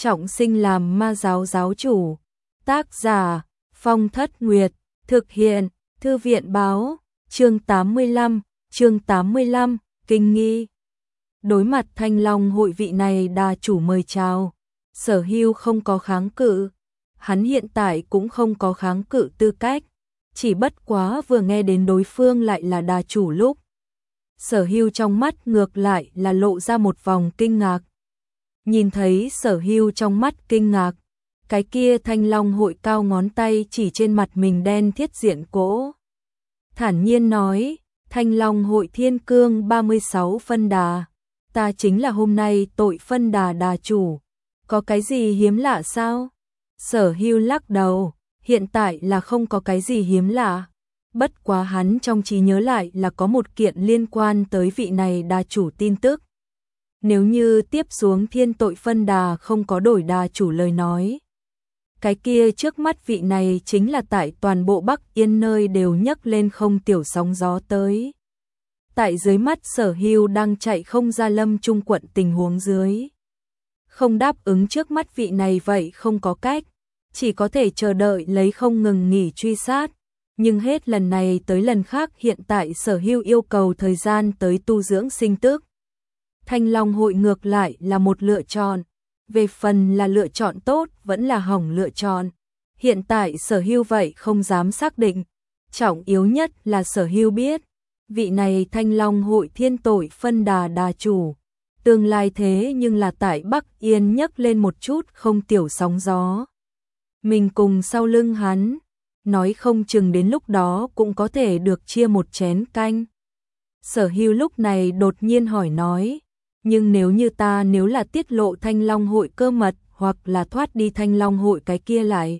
trọng sinh làm ma giáo giáo chủ. Tác giả Phong Thất Nguyệt, thực hiện Thư viện Báo, chương 85, kinh nghi. Đối mặt Thanh Long hội vị này đà chủ mời chào, Sở Hưu không có kháng cự, hắn hiện tại cũng không có kháng cự tư cách, chỉ bất quá vừa nghe đến đối phương lại là đà chủ lúc. Sở Hưu trong mắt ngược lại là lộ ra một vòng kinh ngạc. Nhìn thấy Sở Hưu trong mắt kinh ngạc, cái kia Thanh Long hội cao ngón tay chỉ trên mặt mình đen thiết diện cỗ. Thản nhiên nói, Thanh Long hội thiên cương 36 phân đà, ta chính là hôm nay tội phân đà đà chủ, có cái gì hiếm lạ sao? Sở Hưu lắc đầu, hiện tại là không có cái gì hiếm lạ, bất quá hắn trong trí nhớ lại là có một kiện liên quan tới vị này đà chủ tin tức. Nếu như tiếp xuống thiên tội phân đà không có đổi đà chủ lời nói, cái kia trước mắt vị này chính là tại toàn bộ Bắc Yên nơi đều nhấc lên không tiểu sóng gió tới. Tại dưới mắt Sở Hưu đang chạy không ra Lâm Trung quận tình huống dưới. Không đáp ứng trước mắt vị này vậy không có cách, chỉ có thể chờ đợi lấy không ngừng nghỉ truy sát. Nhưng hết lần này tới lần khác hiện tại Sở Hưu yêu cầu thời gian tới tu dưỡng sinh tức. Thanh Long hội ngược lại là một lựa chọn. Về phần là lựa chọn tốt vẫn là hỏng lựa chọn. Hiện tại Sở Hưu vậy không dám xác định. Trọng yếu nhất là Sở Hưu biết, vị này Thanh Long hội thiên tội phân đà đà chủ. Tương lai thế nhưng là tại Bắc Yên nhấc lên một chút không tiểu sóng gió. Mình cùng sau lưng hắn, nói không chừng đến lúc đó cũng có thể được chia một chén canh. Sở Hưu lúc này đột nhiên hỏi nói, nhưng nếu là tiết lộ Thanh Long hội cơ mật hoặc là thoát đi Thanh Long hội cái kia lại,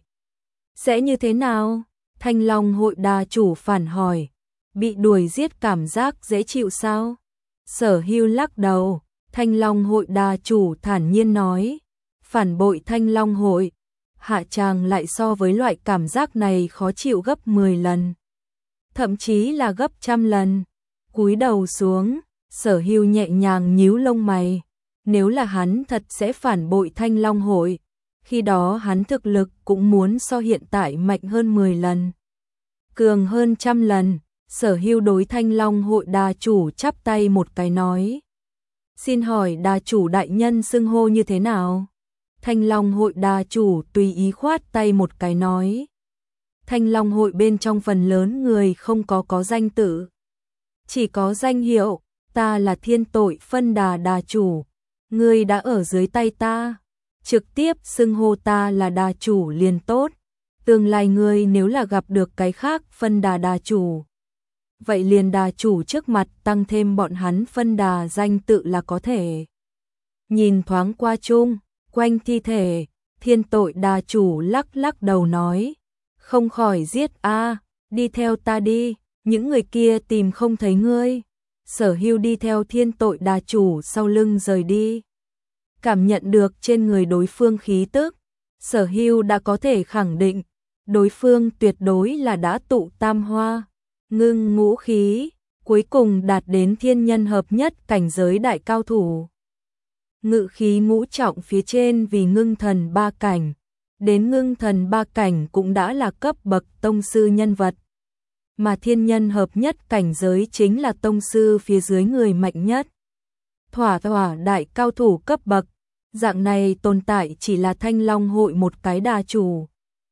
sẽ như thế nào? Thanh Long hội đà chủ phản hỏi, bị đuổi giết cảm giác dễ chịu sao? Sở Hưu lắc đầu, Thanh Long hội đà chủ thản nhiên nói, phản bội Thanh Long hội, hạ tràng lại so với loại cảm giác này khó chịu gấp 10 lần, thậm chí là gấp 100 lần. Cúi đầu xuống, Sở Hưu nhẹ nhàng nhíu lông mày, nếu là hắn thật sẽ phản bội Thanh Long hội, khi đó hắn thực lực cũng muốn so hiện tại mạnh hơn 10 lần, cường hơn 100 lần. Sở Hưu đối Thanh Long hội đà chủ chắp tay một cái nói, xin hỏi đà chủ đại nhân xưng hô như thế nào? Thanh Long hội đà chủ tùy ý khoát tay một cái nói, Thanh Long hội bên trong phần lớn người không có danh tự, chỉ có danh hiệu, ta là thiên tội phân đà đà chủ, ngươi đã ở dưới tay ta, trực tiếp xưng hô ta là đà chủ liền tốt, tương lai ngươi nếu là gặp được cái khác phân đà đà chủ, vậy liền đà chủ trước mặt tăng thêm bọn hắn phân đà danh tự là có thể. Nhìn thoáng qua chung quanh thi thể, thiên tội đà chủ lắc đầu nói, không khỏi giết a, đi theo ta đi, những người kia tìm không thấy ngươi. Sở Hưu đi theo thiên tội đà chủ sau lưng rời đi. Cảm nhận được trên người đối phương khí tức, Sở Hưu đã có thể khẳng định, đối phương tuyệt đối là đã tụ tam hoa, ngưng ngũ khí, cuối cùng đạt đến thiên nhân hợp nhất cảnh giới đại cao thủ. Ngự khí ngũ trọng phía trên vì ngưng thần 3 cảnh, đến ngưng thần 3 cảnh cũng đã là cấp bậc tông sư nhân vật. Mà thiên nhân hợp nhất cảnh giới chính là tông sư phía dưới người mạnh nhất. Thỏa đại cao thủ cấp bậc, dạng này tồn tại chỉ là Thanh Long hội một cái đà chủ.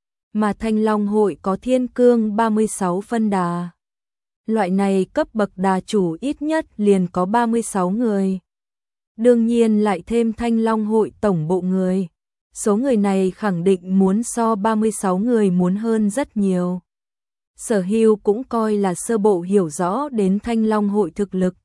Mà Thanh Long hội có thiên cương 36 phân đà. Loại này cấp bậc đà chủ ít nhất liền có 36 người. Đương nhiên lại thêm Thanh Long hội tổng bộ người. Số người này khẳng định muốn so 36 người muốn hơn rất nhiều. Sở Hưu cũng coi là sơ bộ hiểu rõ đến Thanh Long hội thực lực.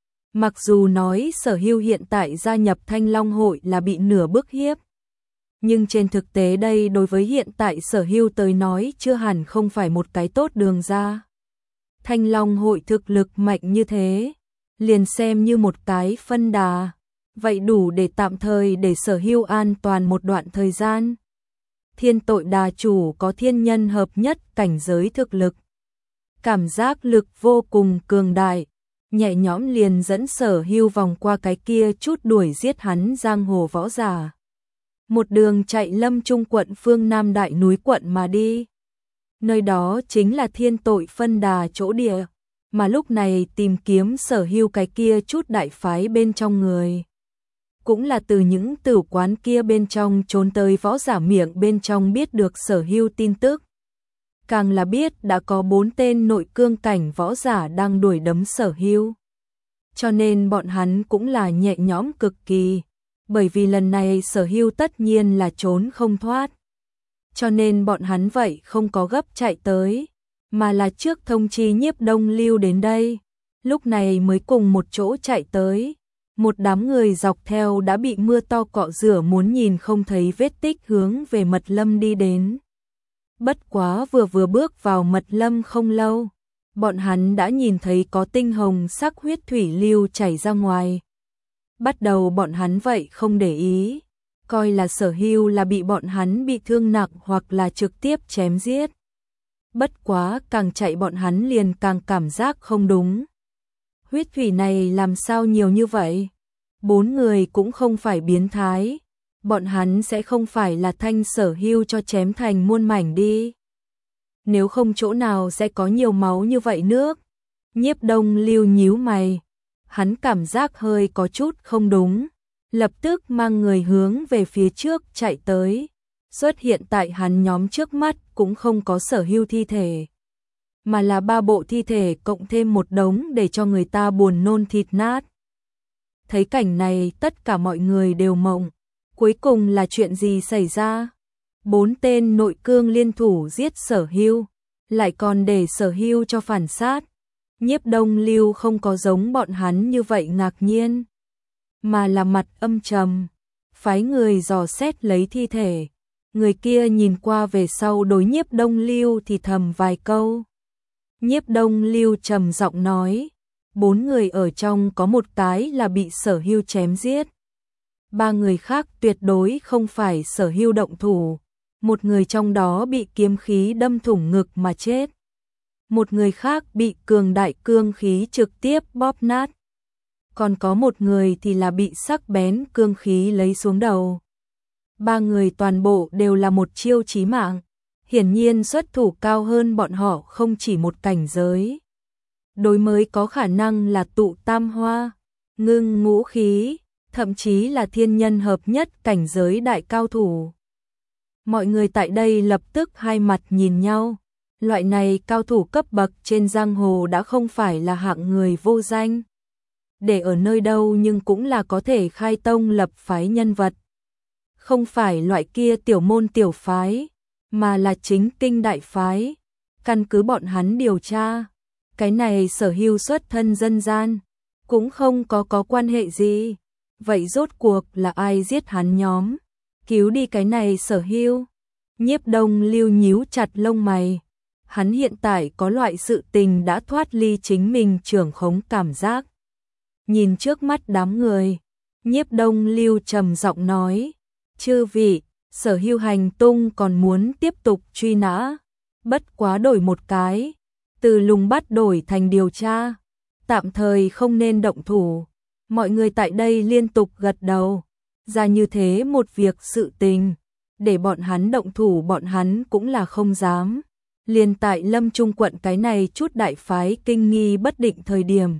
Mặc dù nói Sở Hưu hiện tại gia nhập Thanh Long hội là bị nửa bức hiếp, nhưng trên thực tế đây đối với hiện tại Sở Hưu tới nói chưa hẳn không phải một cái tốt đường ra. Thanh Long hội thực lực mạnh như thế, liền xem như một cái phân đà, vậy đủ để tạm thời để Sở Hưu an toàn một đoạn thời gian. Thiên tội đà chủ có thiên nhân hợp nhất cảnh giới thực lực, cảm giác lực vô cùng cường đại, nhẹ nhõm liền dẫn Sở Hưu vòng qua cái kia chút đuổi giết hắn giang hồ võ giả. một đường chạy Lâm Trung quận phương Nam Đại núi quận mà đi. Nơi đó chính là Thiên Tội Phân Đà chỗ địa, mà lúc này tìm kiếm Sở Hưu cái kia chút đại phái bên trong người. Cũng là từ những tử quán kia bên trong trốn tới võ giả miệng bên trong biết được Sở Hưu tin tức. Càng là biết đã có 4 tên nội cương cảnh võ giả đang đuổi đấm Sở Hưu. Cho nên bọn hắn cũng là nhẹ nhõm cực kỳ, bởi vì lần này Sở Hưu tất nhiên là trốn không thoát. Cho nên bọn hắn vậy không có gấp chạy tới, mà là trước thông chi Nhiếp Đông Lưu đến đây, lúc này mới cùng một chỗ chạy tới. Một đám người dọc theo đã bị mưa to cọ rửa muốn nhìn không thấy vết tích hướng về Mật Lâm đi đến. Bất quá vừa bước vào Mật Lâm không lâu, bọn hắn đã nhìn thấy có tinh hồng sắc huyết thủy lưu chảy ra ngoài. Bắt đầu bọn hắn vậy không để ý, coi là Sở Hưu là bị bọn hắn bị thương nặng hoặc là trực tiếp chém giết. Bất quá càng chạy bọn hắn liền càng cảm giác không đúng. Huyết thủy này làm sao nhiều như vậy? 4 người cũng không phải biến thái, bọn hắn sẽ không phải là thanh Sở Hưu cho chém thành muôn mảnh đi. Nếu không chỗ nào sẽ có nhiều máu như vậy nước. Nhiếp Đông Lưu nhíu mày, hắn cảm giác hơi có chút không đúng, lập tức mang người hướng về phía trước chạy tới. Xuất hiện tại hắn nhóm trước mắt cũng không có Sở Hưu thi thể, mà là 3 bộ thi thể cộng thêm một đống để cho người ta buồn nôn thịt nát. Thấy cảnh này tất cả mọi người đều mộng, cuối cùng là chuyện gì xảy ra? 4 tên nội cương liên thủ giết Sở Hưu, lại còn để Sở Hưu cho phản sát. Nhiếp Đông Lưu không có giống bọn hắn như vậy ngạc nhiên, mà là mặt âm trầm, phái người dò xét lấy thi thể. Người kia nhìn qua về sau đối Nhiếp Đông Lưu thì thầm vài câu. Nhiếp Đông Lưu trầm giọng nói, 4 người ở trong có một cái là bị Sở Hưu chém giết. 3 người khác tuyệt đối không phải Sở Hưu động thủ. Một người trong đó bị kiếm khí đâm thủng ngực mà chết. Một người khác bị cường đại cương khí trực tiếp bóp nát. Còn có một người thì là bị sắc bén cương khí lấy xuống đầu. 3 người toàn bộ đều là một chiêu chí mạng. Hiển nhiên xuất thủ cao hơn bọn họ không chỉ một cảnh giới. Đối mới có khả năng là tụ tam hoa, ngưng ngũ khí, thậm chí là thiên nhân hợp nhất cảnh giới đại cao thủ. Mọi người tại đây lập tức hai mặt nhìn nhau. Loại này cao thủ cấp bậc trên giang hồ đã không phải là hạng người vô danh. Để ở nơi đâu nhưng cũng là có thể khai tông lập phái nhân vật. Không phải loại kia tiểu môn tiểu phái, mà là chính kinh đại phái. Căn cứ bọn hắn điều tra, cái này Sở Hưu xuất thân dân gian, cũng không có quan hệ gì. Vậy rốt cuộc là ai giết hắn nhóm? Cứu đi cái này Sở Hưu. Nhiếp Đông Lưu nhíu chặt lông mày. Hắn hiện tại có loại sự tình đã thoát ly chính mình trưởng khống cảm giác. Nhìn trước mắt đám người, Nhiếp Đông Lưu trầm giọng nói, chư vị, Sở Hưu hành tung còn muốn tiếp tục truy nã, bất quá đổi một cái, từ lùng bắt đổi thành điều tra, tạm thời không nên động thủ. Mọi người tại đây liên tục gật đầu, ra như thế một việc sự tình, để bọn hắn động thủ bọn hắn cũng là không dám. Liên tại Lâm Trung quận cái này chút đại phái kinh nghi bất định thời điểm.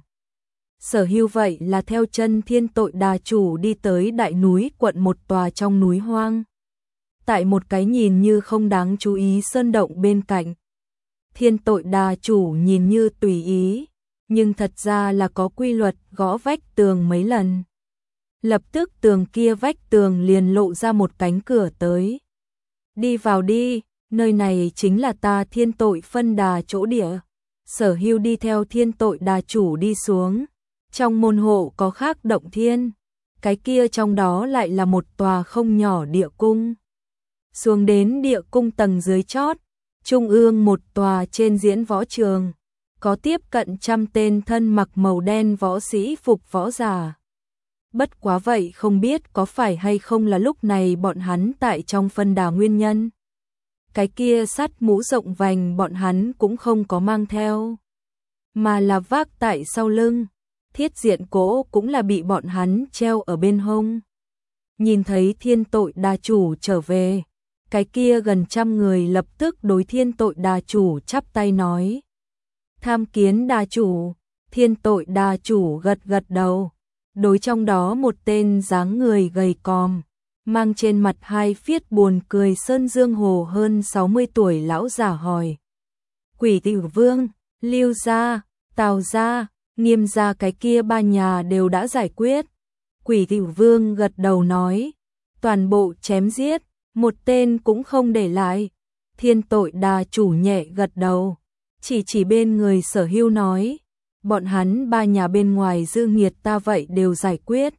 Sở Hưu vậy là theo chân Thiên Tội Đà chủ đi tới đại núi quận một tòa trong núi hoang. Tại một cái nhìn như không đáng chú ý sơn động bên cạnh. Thiên Tội Đà chủ nhìn như tùy ý, nhưng thật ra là có quy luật gõ vách tường mấy lần. Lập tức tường kia vách tường liền lộ ra một cánh cửa tới. Đi vào đi, nơi này chính là ta Thiên Tội Phân Đà chỗ địa. Sở Hưu đi theo Thiên Tội Đà chủ đi xuống. Trong môn hộ có khác động thiên, cái kia trong đó lại là một tòa không nhỏ địa cung. Xuống đến địa cung tầng dưới chót, trung ương một tòa trên diễn võ trường, có tiếp cận 100 tên thân mặc màu đen võ sĩ phục võ giả. Bất quá vậy không biết có phải hay không là lúc này bọn hắn tại trong phân đà nguyên nhân. Cái kia sắt mũ rộng vành bọn hắn cũng không có mang theo, mà là vác tại sau lưng. Thiết diện cỗ cũng là bị bọn hắn treo ở bên hông. nhìn thấy thiên tội đà chủ trở về, cái kia gần 100 người lập tức đối thiên tội đà chủ chắp tay nói. Tham kiến đà chủ. Thiên tội đà chủ gật gật đầu, đối trong đó một tên dáng người gầy còm, mang trên mặt hai phiết buồn cười sơn dương hồ hơn 60 tuổi lão giả hỏi. Quỷ Tử Vương, Lưu gia, Tào gia, Nghiêm gia cái kia ba nhà đều đã giải quyết. Quỷ Tử Vương gật đầu nói, toàn bộ chém giết, một tên cũng không để lại. Thiên tội đà chủ nhẹ gật đầu, chỉ bên người Sở Hưu nói, bọn hắn ba nhà bên ngoài dư nghiệt ta vậy đều giải quyết.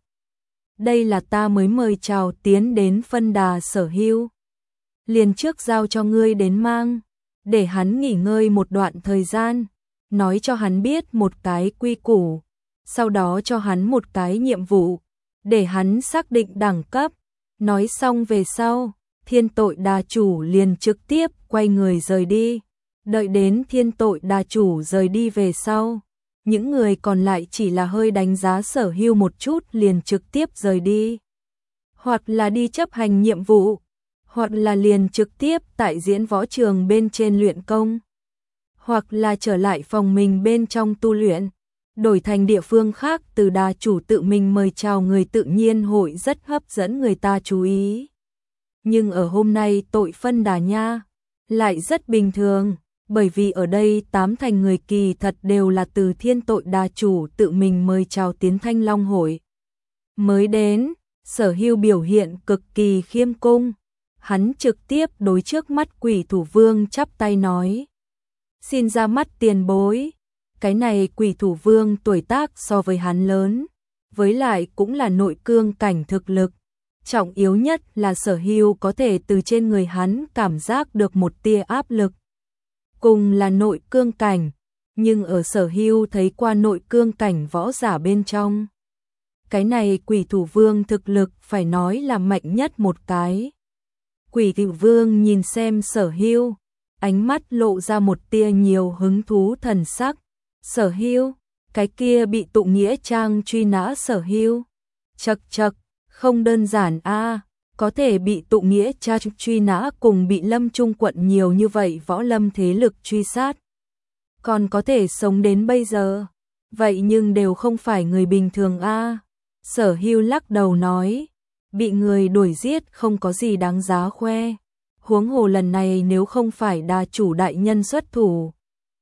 Đây là ta mới mời chào tiến đến phân đà Sở Hưu. Liền trước giao cho ngươi đến mang, để hắn nghỉ ngơi một đoạn thời gian, nói cho hắn biết một cái quy củ, sau đó cho hắn một cái nhiệm vụ, để hắn xác định đẳng cấp. Nói xong về sau, thiên tội đà chủ liền trực tiếp quay người rời đi. Đợi đến thiên tội đà chủ rời đi về sau, những người còn lại chỉ là hơi đánh giá Sở Hưu một chút liền trực tiếp rời đi. Hoặc là đi chấp hành nhiệm vụ, hoặc là liền trực tiếp tại diễn võ trường bên trên luyện công, hoặc là trở lại phòng mình bên trong tu luyện. Đổi thành địa phương khác từ đà chủ tự mình mời chào người tự nhiên hội rất hấp dẫn người ta chú ý. Nhưng ở hôm nay tội phân đà nha, lại rất bình thường, bởi vì ở đây 8 thành người kỳ thật đều là từ thiên tội đà chủ tự mình mời chào tiến Thanh Long hội. Mới đến, Sở Hưu biểu hiện cực kỳ khiêm cung, hắn trực tiếp đối trước mắt Quỷ Thủ Vương chắp tay nói. Xin ra mắt tiền bối. Cái này Quỷ Thủ Vương tuổi tác so với hắn lớn, với lại cũng là nội cương cảnh thực lực. Trọng yếu nhất là Sở Hưu có thể từ trên người hắn cảm giác được một tia áp lực. Cùng là nội cương cảnh, nhưng ở Sở Hưu thấy qua nội cương cảnh võ giả bên trong. Cái này Quỷ Thủ Vương thực lực phải nói là mạnh nhất một cái. Quỷ Thủ Vương nhìn xem Sở Hưu, ánh mắt lộ ra một tia nhiều hứng thú thần sắc. Sở Hưu, cái kia bị tụ nghĩa trang truy nã Sở Hưu. Chậc chậc, không đơn giản a, có thể bị tụ nghĩa trang truy nã cùng bị Lâm Trung quận nhiều như vậy võ lâm thế lực truy sát. Còn có thể sống đến bây giờ, vậy nhưng đều không phải người bình thường a. Sở Hưu lắc đầu nói, bị người đuổi giết không có gì đáng giá khoe. Huống hồ lần này nếu không phải đà chủ đại nhân xuất thủ,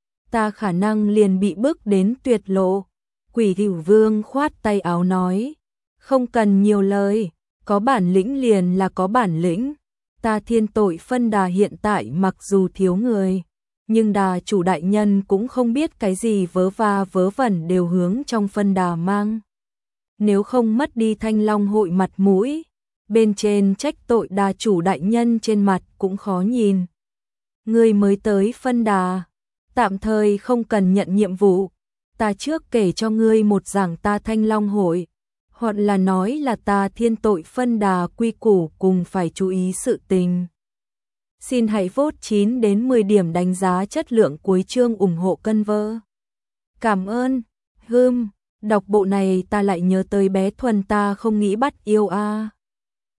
ta khả năng liền bị bức đến tuyệt lộ. Quỷ Thủ Vương khoát tay áo nói, không cần nhiều lời, có bản lĩnh liền là có bản lĩnh. Ta thiên tội phân đà hiện tại mặc dù thiếu người, nhưng đà chủ đại nhân cũng không biết cái gì vớ va vớ vẩn đều hướng trong phân đà mang. Nếu không mất đi Thanh Long hội mặt mũi, bên trên trách tội đà chủ đại nhân trên mặt cũng khó nhìn. Ngươi mới tới phân đà, tạm thời không cần nhận nhiệm vụ, ta trước kể cho ngươi một giảng ta Thanh Long hội, hoặc là nói là ta thiên tội phân đà quy củ cùng phải chú ý sự tình. Xin hãy vote 9 đến 10 điểm đánh giá chất lượng cuối chương ủng hộ cân vơ. Cảm ơn. Đọc bộ này ta lại nhớ tới bé Thuần ta không nghĩ bắt yêu a.